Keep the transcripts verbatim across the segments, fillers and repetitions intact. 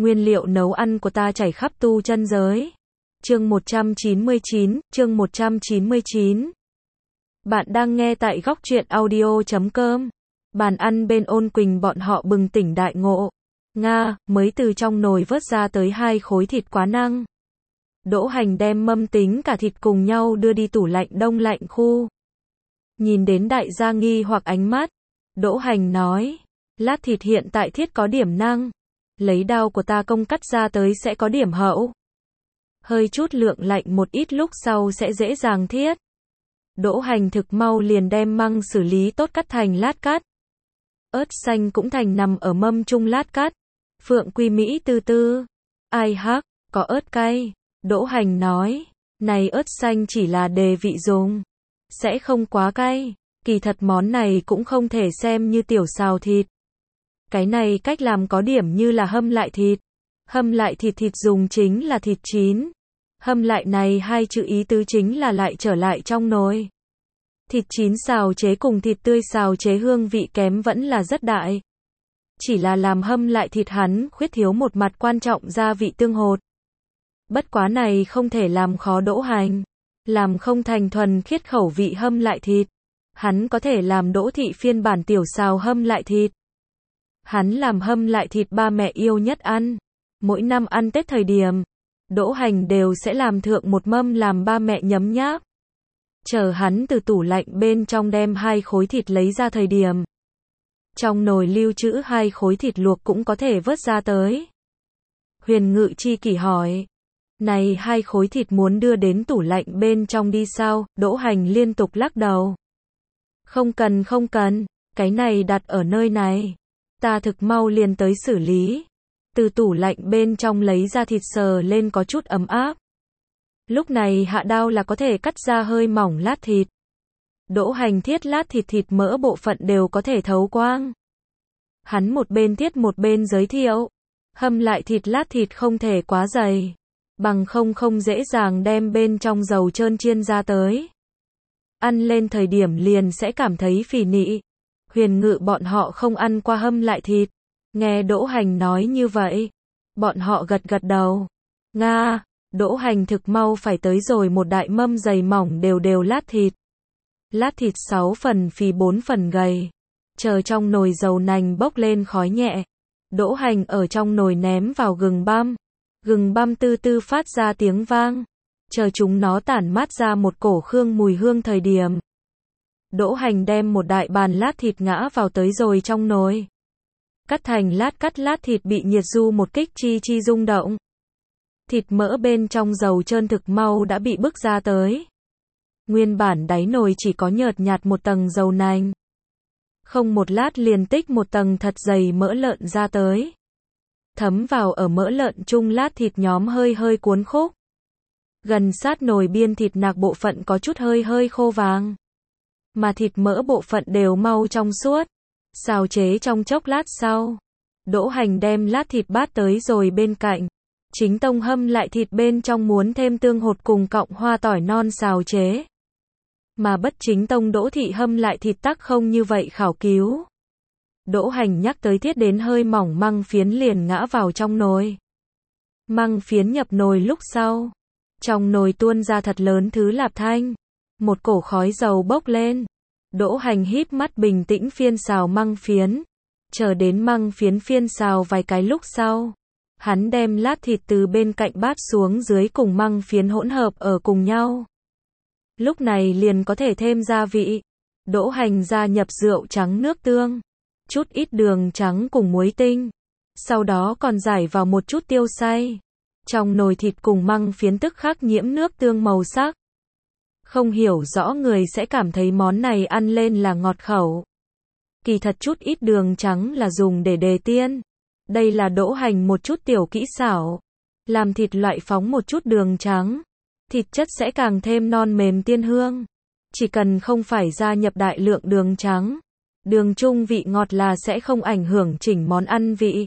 Nguyên liệu nấu ăn của ta chảy khắp tu chân giới. Chương một trăm chín mươi chín, chương một trăm chín mươi chín. Bạn đang nghe tại góc truyện audio chấm com. Bàn ăn bên Ôn Quỳnh bọn họ bừng tỉnh đại ngộ. Nga, mới từ trong nồi vớt ra tới hai khối thịt quá năng. Đỗ Hành đem mâm tính cả thịt cùng nhau đưa đi tủ lạnh đông lạnh khu. Nhìn đến đại gia nghi hoặc ánh mắt, Đỗ Hành nói, lát thịt hiện tại thiết có điểm năng. Lấy đao của ta công cắt ra tới sẽ có điểm hậu. Hơi chút lượng lạnh một ít lúc sau sẽ dễ dàng thiết. Đỗ Hành thực mau liền đem măng xử lý tốt cắt thành lát cắt. Ớt xanh cũng thành nằm ở mâm chung lát cắt. Phượng Quy Mỹ tư tư. Ai hắc, có ớt cay. Đỗ Hành nói, này ớt xanh chỉ là đề vị dùng. Sẽ không quá cay. Kỳ thật món này cũng không thể xem như tiểu xào thịt. Cái này cách làm có điểm như là hâm lại thịt. Hâm lại thịt thịt dùng chính là thịt chín. Hâm lại này hai chữ ý tứ chính là lại trở lại trong nồi. Thịt chín xào chế cùng thịt tươi xào chế hương vị kém vẫn là rất đại. Chỉ là làm hâm lại thịt hắn khuyết thiếu một mặt quan trọng gia vị tương hột. Bất quá này không thể làm khó Đỗ Hành. Làm không thành thuần khiết khẩu vị hâm lại thịt. Hắn có thể làm Đỗ thị phiên bản tiểu xào hâm lại thịt. Hắn làm hâm lại thịt ba mẹ yêu nhất ăn. Mỗi năm ăn Tết thời điểm, Đỗ Hành đều sẽ làm thượng một mâm làm ba mẹ nhấm nháp. Chờ hắn từ tủ lạnh bên trong đem hai khối thịt lấy ra thời điểm. Trong nồi lưu trữ hai khối thịt luộc cũng có thể vớt ra tới. Huyền Ngự chi kỷ hỏi. Này hai khối thịt muốn đưa đến tủ lạnh bên trong đi sao? Đỗ Hành liên tục lắc đầu. Không cần không cần, cái này đặt ở nơi này. Ta thực mau liền tới xử lý. Từ tủ lạnh bên trong lấy ra thịt sờ lên có chút ấm áp. Lúc này hạ đao là có thể cắt ra hơi mỏng lát thịt. Đỗ Hành thiết lát thịt thịt mỡ bộ phận đều có thể thấu quang. Hắn một bên thiết một bên giới thiệu. Hâm lại thịt lát thịt không thể quá dày. Bằng không không dễ dàng đem bên trong dầu trơn chiên ra tới. Ăn lên thời điểm liền sẽ cảm thấy phì nị. Huyền Ngự bọn họ không ăn qua hâm lại thịt. Nghe Đỗ Hành nói như vậy, bọn họ gật gật đầu. Nga, Đỗ Hành thực mau phải tới rồi một đại mâm dày mỏng đều đều lát thịt. Lát thịt sáu phần phì bốn phần gầy. Chờ trong nồi dầu nành bốc lên khói nhẹ. Đỗ Hành ở trong nồi ném vào gừng băm. Gừng băm tư tư phát ra tiếng vang. Chờ chúng nó tản mát ra một cổ hương mùi hương thời điểm. Đỗ Hành đem một đại bàn lát thịt ngã vào tới rồi trong nồi. Cắt thành lát cắt lát thịt bị nhiệt du một kích chi chi rung động. Thịt mỡ bên trong dầu trơn thực mau đã bị bức ra tới. Nguyên bản đáy nồi chỉ có nhợt nhạt một tầng dầu nành. Không một lát liền tích một tầng thật dày mỡ lợn ra tới. Thấm vào ở mỡ lợn chung lát thịt nhóm hơi hơi cuốn khúc. Gần sát nồi biên thịt nạc bộ phận có chút hơi hơi khô vàng. Mà thịt mỡ bộ phận đều mau trong suốt. Xào chế trong chốc lát sau. Đỗ Hành đem lát thịt bát tới rồi bên cạnh. Chính tông hâm lại thịt bên trong muốn thêm tương hột cùng cọng hoa tỏi non xào chế. Mà bất chính tông Đỗ thị hâm lại thịt tắc không như vậy khảo cứu. Đỗ Hành nhắc tới thiết đến hơi mỏng măng phiến liền ngã vào trong nồi. Măng phiến nhập nồi lúc sau. Trong nồi tuôn ra thật lớn thứ lạp thanh. Một cổ khói dầu bốc lên. Đỗ Hành híp mắt bình tĩnh phiên xào măng phiến. Chờ đến măng phiến phiên xào vài cái lúc sau. Hắn đem lát thịt từ bên cạnh bát xuống dưới cùng măng phiến hỗn hợp ở cùng nhau. Lúc này liền có thể thêm gia vị. Đỗ Hành gia nhập rượu trắng nước tương. Chút ít đường trắng cùng muối tinh. Sau đó còn rải vào một chút tiêu xay. Trong nồi thịt cùng măng phiến tức khắc nhiễm nước tương màu sắc. Không hiểu rõ người sẽ cảm thấy món này ăn lên là ngọt khẩu. Kỳ thật chút ít đường trắng là dùng để đề tiên. Đây là Đỗ Hành một chút tiểu kỹ xảo. Làm thịt loại phóng một chút đường trắng. Thịt chất sẽ càng thêm non mềm tiên hương. Chỉ cần không phải gia nhập đại lượng đường trắng. Đường trung vị ngọt là sẽ không ảnh hưởng chỉnh món ăn vị.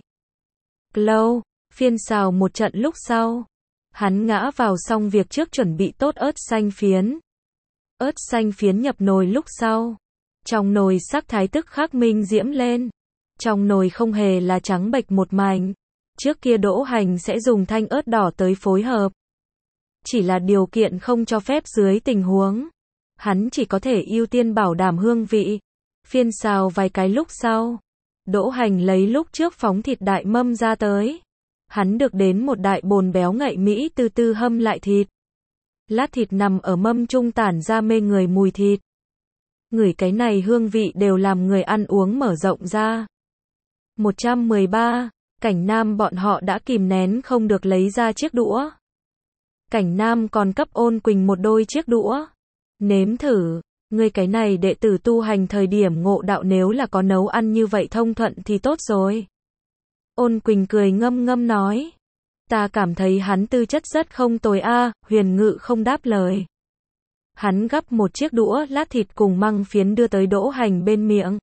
Lâu, phiên xào một trận lúc sau. Hắn ngã vào xong việc trước chuẩn bị tốt ớt xanh phiến. Ớt xanh phiến nhập nồi lúc sau. Trong nồi sắc thái tức khắc minh diễm lên. Trong nồi không hề là trắng bệch một mảnh. Trước kia Đỗ Hành sẽ dùng thanh ớt đỏ tới phối hợp. Chỉ là điều kiện không cho phép dưới tình huống. Hắn chỉ có thể ưu tiên bảo đảm hương vị. Phiên xào vài cái lúc sau. Đỗ Hành lấy lúc trước phóng thịt đại mâm ra tới. Hắn được đến một đại bồn béo ngậy Mỹ từ từ hâm lại thịt. Lát thịt nằm ở mâm trung tản ra mê người mùi thịt. Ngửi cái này hương vị đều làm người ăn uống mở rộng ra. một trăm mười ba. Cảnh Nam bọn họ đã kìm nén không được lấy ra chiếc đũa. Cảnh Nam còn cấp Ôn Quỳnh một đôi chiếc đũa. Nếm thử, ngươi cái này đệ tử tu hành thời điểm ngộ đạo nếu là có nấu ăn như vậy thông thuận thì tốt rồi. Ôn Quỳnh cười ngâm ngâm nói. Ta cảm thấy hắn tư chất rất không tồi a. Huyền Ngự không đáp lời. Hắn gắp một chiếc đũa lát thịt cùng măng phiến đưa tới Đỗ Hành bên miệng.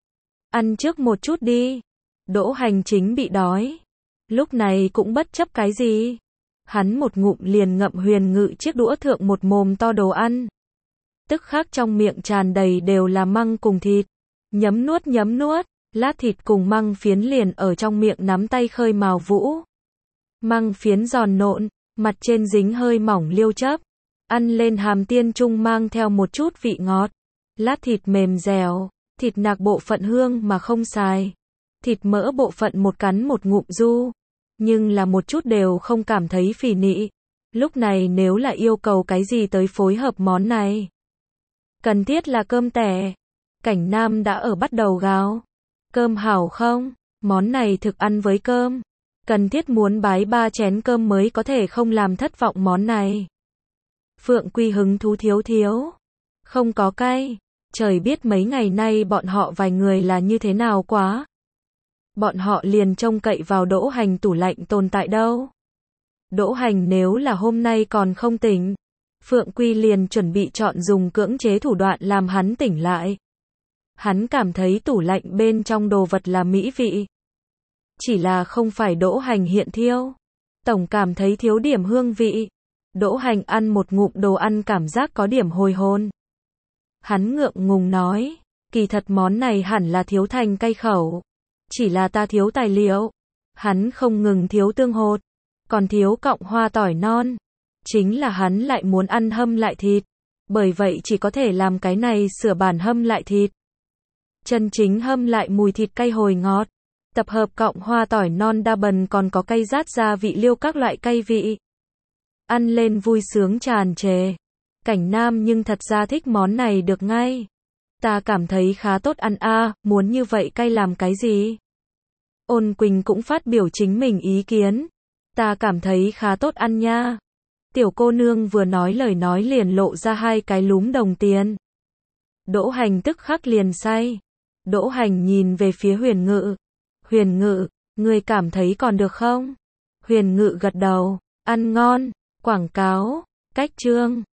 Ăn trước một chút đi. Đỗ Hành chính bị đói. Lúc này cũng bất chấp cái gì. Hắn một ngụm liền ngậm Huyền Ngự chiếc đũa thượng một mồm to đồ ăn. Tức khắc trong miệng tràn đầy đều là măng cùng thịt. Nhấm nuốt nhấm nuốt, lát thịt cùng măng phiến liền ở trong miệng nắm tay khơi mào vũ. Măng phiến giòn nộn, mặt trên dính hơi mỏng liêu chấp. Ăn lên hàm tiên trung mang theo một chút vị ngọt. Lát thịt mềm dẻo, thịt nạc bộ phận hương mà không xài. Thịt mỡ bộ phận một cắn một ngụm du. Nhưng là một chút đều không cảm thấy phì nị. Lúc này nếu là yêu cầu cái gì tới phối hợp món này. Cần thiết là cơm tẻ. Cảnh Nam đã ở bắt đầu gào. Cơm hảo không? Món này thực ăn với cơm. Cần thiết muốn bái ba chén cơm mới có thể không làm thất vọng món này. Phượng Quy hứng thú thiếu thiếu. Không có cay. Trời biết mấy ngày nay bọn họ vài người là như thế nào quá. Bọn họ liền trông cậy vào Đỗ Hành tủ lạnh tồn tại đâu. Đỗ Hành nếu là hôm nay còn không tỉnh. Phượng Quy liền chuẩn bị chọn dùng cưỡng chế thủ đoạn làm hắn tỉnh lại. Hắn cảm thấy tủ lạnh bên trong đồ vật là mỹ vị. Chỉ là không phải Đỗ Hành hiện thiêu. Tổng cảm thấy thiếu điểm hương vị. Đỗ Hành ăn một ngụm đồ ăn cảm giác có điểm hồi hồn. Hắn ngượng ngùng nói, kỳ thật món này hẳn là thiếu thành cay khẩu. Chỉ là ta thiếu tài liệu. Hắn không ngừng thiếu tương hột, còn thiếu cọng hoa tỏi non. Chính là hắn lại muốn ăn hâm lại thịt. Bởi vậy chỉ có thể làm cái này sửa bản hâm lại thịt. Chân chính hâm lại mùi thịt cay hồi ngọt. Tập hợp cọng hoa tỏi non đa bần còn có cay rát gia vị liêu các loại cay vị. Ăn lên vui sướng tràn trề. Cảnh Nam nhưng thật ra thích món này được ngay. Ta cảm thấy khá tốt ăn a, muốn như vậy cay làm cái gì? Ôn Quỳnh cũng phát biểu chính mình ý kiến. Ta cảm thấy khá tốt ăn nha. Tiểu cô nương vừa nói lời nói liền lộ ra hai cái lúm đồng tiền. Đỗ Hành tức khắc liền say. Đỗ Hành nhìn về phía Huyền Ngự. Huyền Ngự, ngươi cảm thấy còn được không? Huyền Ngự gật đầu. Ăn ngon. Quảng cáo. Cách chương.